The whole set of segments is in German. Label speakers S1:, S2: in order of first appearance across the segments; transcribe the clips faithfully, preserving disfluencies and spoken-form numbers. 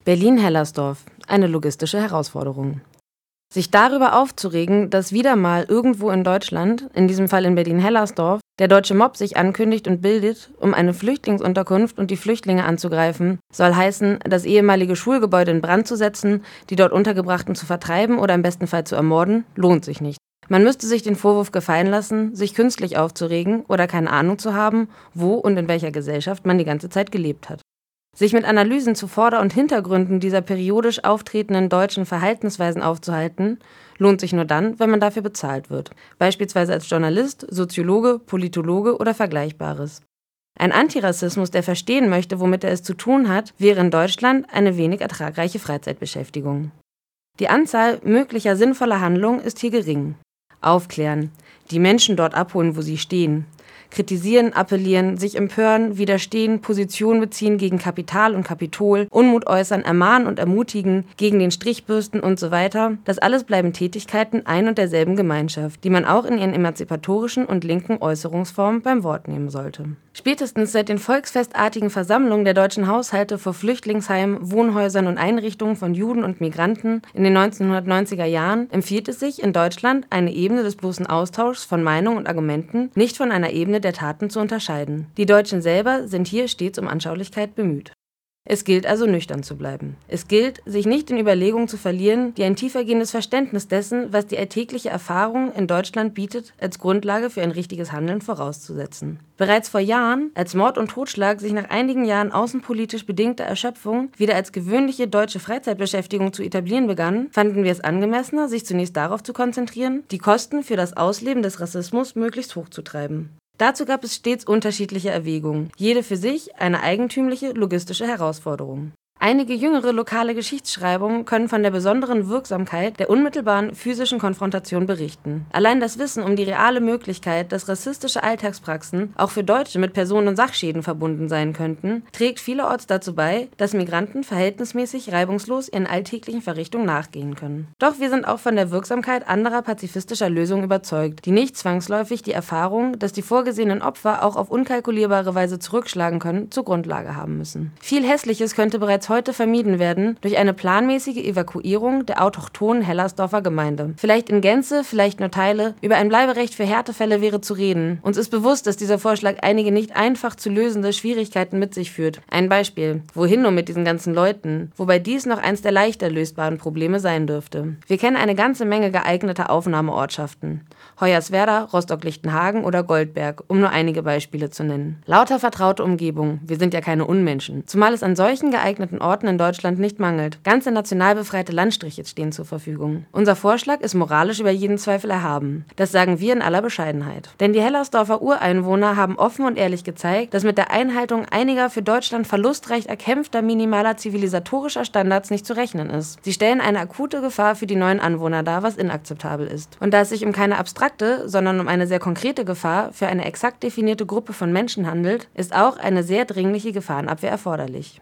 S1: Berlin-Hellersdorf – eine logistische Herausforderung. Sich darüber aufzuregen, dass wieder mal irgendwo in Deutschland, in diesem Fall in Berlin-Hellersdorf, der deutsche Mob sich ankündigt und bildet, um eine Flüchtlingsunterkunft und die Flüchtlinge anzugreifen, soll heißen, das ehemalige Schulgebäude in Brand zu setzen, die dort Untergebrachten zu vertreiben oder im besten Fall zu ermorden, lohnt sich nicht. Man müsste sich den Vorwurf gefallen lassen, sich künstlich aufzuregen oder keine Ahnung zu haben, wo und in welcher Gesellschaft man die ganze Zeit gelebt hat. Sich mit Analysen zu Vorder- und Hintergründen dieser periodisch auftretenden deutschen Verhaltensweisen aufzuhalten, lohnt sich nur dann, wenn man dafür bezahlt wird. Beispielsweise als Journalist, Soziologe, Politologe oder Vergleichbares. Ein Antirassismus, der verstehen möchte, womit er es zu tun hat, wäre in Deutschland eine wenig ertragreiche Freizeitbeschäftigung. Die Anzahl möglicher sinnvoller Handlungen ist hier gering. Aufklären, die Menschen dort abholen, wo sie stehen. Kritisieren, appellieren, sich empören, widerstehen, Position beziehen gegen Kapital und Kapitol, Unmut äußern, ermahnen und ermutigen, gegen den Strich bürsten und so weiter. Das alles bleiben Tätigkeiten ein und derselben Gemeinschaft, die man auch in ihren emanzipatorischen und linken Äußerungsformen beim Wort nehmen sollte. Spätestens seit den volksfestartigen Versammlungen der deutschen Haushalte vor Flüchtlingsheimen, Wohnhäusern und Einrichtungen von Juden und Migranten in den neunzehnhundertneunziger Jahren empfiehlt es sich, in Deutschland eine Ebene des bloßen Austauschs von Meinungen und Argumenten nicht von einer Ebene der Taten zu unterscheiden. Die Deutschen selber sind hier stets um Anschaulichkeit bemüht. Es gilt also, nüchtern zu bleiben. Es gilt, sich nicht in Überlegungen zu verlieren, die ein tiefergehendes Verständnis dessen, was die alltägliche Erfahrung in Deutschland bietet, als Grundlage für ein richtiges Handeln vorauszusetzen. Bereits vor Jahren, als Mord und Totschlag sich nach einigen Jahren außenpolitisch bedingter Erschöpfung wieder als gewöhnliche deutsche Freizeitbeschäftigung zu etablieren begannen, fanden wir es angemessener, sich zunächst darauf zu konzentrieren, die Kosten für das Ausleben des Rassismus möglichst hoch zu treiben. Dazu gab es stets unterschiedliche Erwägungen, jede für sich eine eigentümliche logistische Herausforderung. Einige jüngere lokale Geschichtsschreibungen können von der besonderen Wirksamkeit der unmittelbaren physischen Konfrontation berichten. Allein das Wissen um die reale Möglichkeit, dass rassistische Alltagspraxen auch für Deutsche mit Person- und Sachschäden verbunden sein könnten, trägt vielerorts dazu bei, dass Migranten verhältnismäßig reibungslos ihren alltäglichen Verrichtungen nachgehen können. Doch wir sind auch von der Wirksamkeit anderer pazifistischer Lösungen überzeugt, die nicht zwangsläufig die Erfahrung, dass die vorgesehenen Opfer auch auf unkalkulierbare Weise zurückschlagen können, zur Grundlage haben müssen. Viel Hässliches könnte bereits heute vermieden werden durch eine planmäßige Evakuierung der autochthonen Hellersdorfer Gemeinde. Vielleicht in Gänze, vielleicht nur Teile. Über ein Bleiberecht für Härtefälle wäre zu reden. Uns ist bewusst, dass dieser Vorschlag einige nicht einfach zu lösende Schwierigkeiten mit sich führt. Ein Beispiel. Wohin nur mit diesen ganzen Leuten? Wobei dies noch eins der leichter lösbaren Probleme sein dürfte. Wir kennen eine ganze Menge geeigneter Aufnahmeortschaften. Hoyerswerda, Rostock-Lichtenhagen oder Goldberg, um nur einige Beispiele zu nennen. Lauter vertraute Umgebung. Wir sind ja keine Unmenschen. Zumal es an solchen geeigneten Orten in Deutschland nicht mangelt. Ganze national befreite Landstriche stehen zur Verfügung. Unser Vorschlag ist moralisch über jeden Zweifel erhaben. Das sagen wir in aller Bescheidenheit. Denn die Hellersdorfer Ureinwohner haben offen und ehrlich gezeigt, dass mit der Einhaltung einiger für Deutschland verlustreich erkämpfter minimaler zivilisatorischer Standards nicht zu rechnen ist. Sie stellen eine akute Gefahr für die neuen Anwohner dar, was inakzeptabel ist. Und da es sich um keine abstrakte, sondern um eine sehr konkrete Gefahr für eine exakt definierte Gruppe von Menschen handelt, ist auch eine sehr dringliche Gefahrenabwehr erforderlich.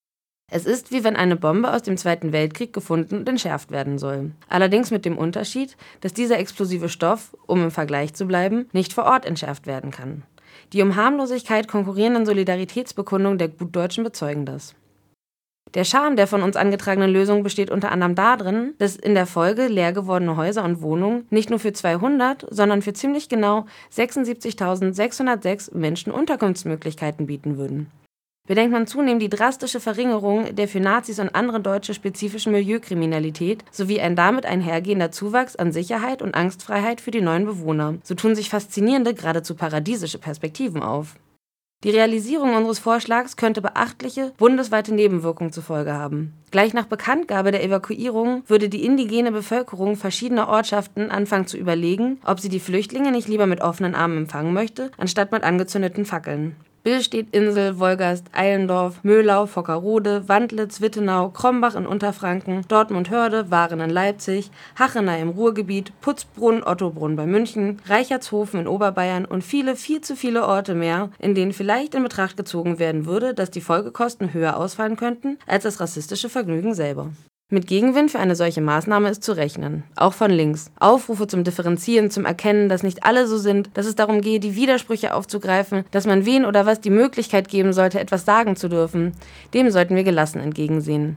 S1: Es ist, wie wenn eine Bombe aus dem Zweiten Weltkrieg gefunden und entschärft werden soll. Allerdings mit dem Unterschied, dass dieser explosive Stoff, um im Vergleich zu bleiben, nicht vor Ort entschärft werden kann. Die um Harmlosigkeit konkurrierenden Solidaritätsbekundungen der Gutdeutschen bezeugen das. Der Charme der von uns angetragenen Lösung besteht unter anderem darin, dass in der Folge leer gewordene Häuser und Wohnungen nicht nur für zweihundert, sondern für ziemlich genau sechsundsiebzigtausendsechshundertsechs Menschen Unterkunftsmöglichkeiten bieten würden. Bedenkt man zunehmend die drastische Verringerung der für Nazis und andere Deutsche spezifischen Milieukriminalität sowie ein damit einhergehender Zuwachs an Sicherheit und Angstfreiheit für die neuen Bewohner, so tun sich faszinierende, geradezu paradiesische Perspektiven auf. Die Realisierung unseres Vorschlags könnte beachtliche, bundesweite Nebenwirkungen zur Folge haben. Gleich nach Bekanntgabe der Evakuierung würde die indigene Bevölkerung verschiedener Ortschaften anfangen zu überlegen, ob sie die Flüchtlinge nicht lieber mit offenen Armen empfangen möchte, anstatt mit angezündeten Fackeln. Billstedt, Insel, Wolgast, Eilendorf, Möhlau, Fockerode, Wandlitz, Wittenau, Krombach in Unterfranken, Dortmund-Hörde, Waren in Leipzig, Hachenay im Ruhrgebiet, Putzbrunn, Ottobrunn bei München, Reichertshofen in Oberbayern und viele, viel zu viele Orte mehr, in denen vielleicht in Betracht gezogen werden würde, dass die Folgekosten höher ausfallen könnten als das rassistische Vergnügen selber. Mit Gegenwind für eine solche Maßnahme ist zu rechnen, auch von links. Aufrufe zum Differenzieren, zum Erkennen, dass nicht alle so sind, dass es darum gehe, die Widersprüche aufzugreifen, dass man wen oder was die Möglichkeit geben sollte, etwas sagen zu dürfen, dem sollten wir gelassen entgegensehen.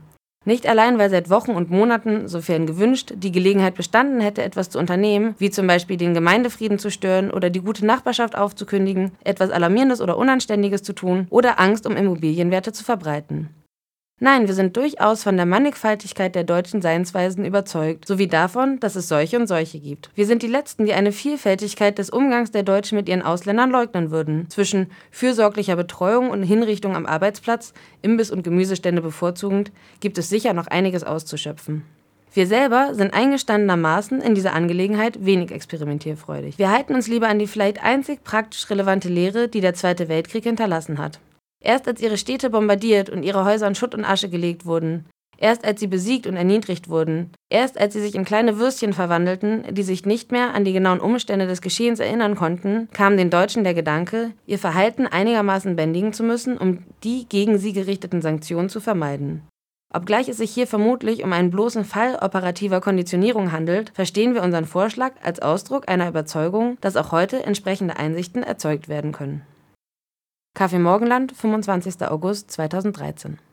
S1: Nicht allein, weil seit Wochen und Monaten, sofern gewünscht, die Gelegenheit bestanden hätte, etwas zu unternehmen, wie zum Beispiel den Gemeindefrieden zu stören oder die gute Nachbarschaft aufzukündigen, etwas Alarmierendes oder Unanständiges zu tun oder Angst um Immobilienwerte zu verbreiten. Nein, wir sind durchaus von der Mannigfaltigkeit der deutschen Seinsweisen überzeugt, sowie davon, dass es solche und solche gibt. Wir sind die Letzten, die eine Vielfältigkeit des Umgangs der Deutschen mit ihren Ausländern leugnen würden. Zwischen fürsorglicher Betreuung und Hinrichtung am Arbeitsplatz, Imbiss- und Gemüsestände bevorzugend, gibt es sicher noch einiges auszuschöpfen. Wir selber sind eingestandenermaßen in dieser Angelegenheit wenig experimentierfreudig. Wir halten uns lieber an die vielleicht einzig praktisch relevante Lehre, die der Zweite Weltkrieg hinterlassen hat. Erst als ihre Städte bombardiert und ihre Häuser in Schutt und Asche gelegt wurden, erst als sie besiegt und erniedrigt wurden, erst als sie sich in kleine Würstchen verwandelten, die sich nicht mehr an die genauen Umstände des Geschehens erinnern konnten, kam den Deutschen der Gedanke, ihr Verhalten einigermaßen bändigen zu müssen, um die gegen sie gerichteten Sanktionen zu vermeiden. Obgleich es sich hier vermutlich um einen bloßen Fall operativer Konditionierung handelt, verstehen wir unseren Vorschlag als Ausdruck einer Überzeugung, dass auch heute entsprechende Einsichten erzeugt werden können. Kaffee Morgenland, fünfundzwanzigster August zweitausenddreizehn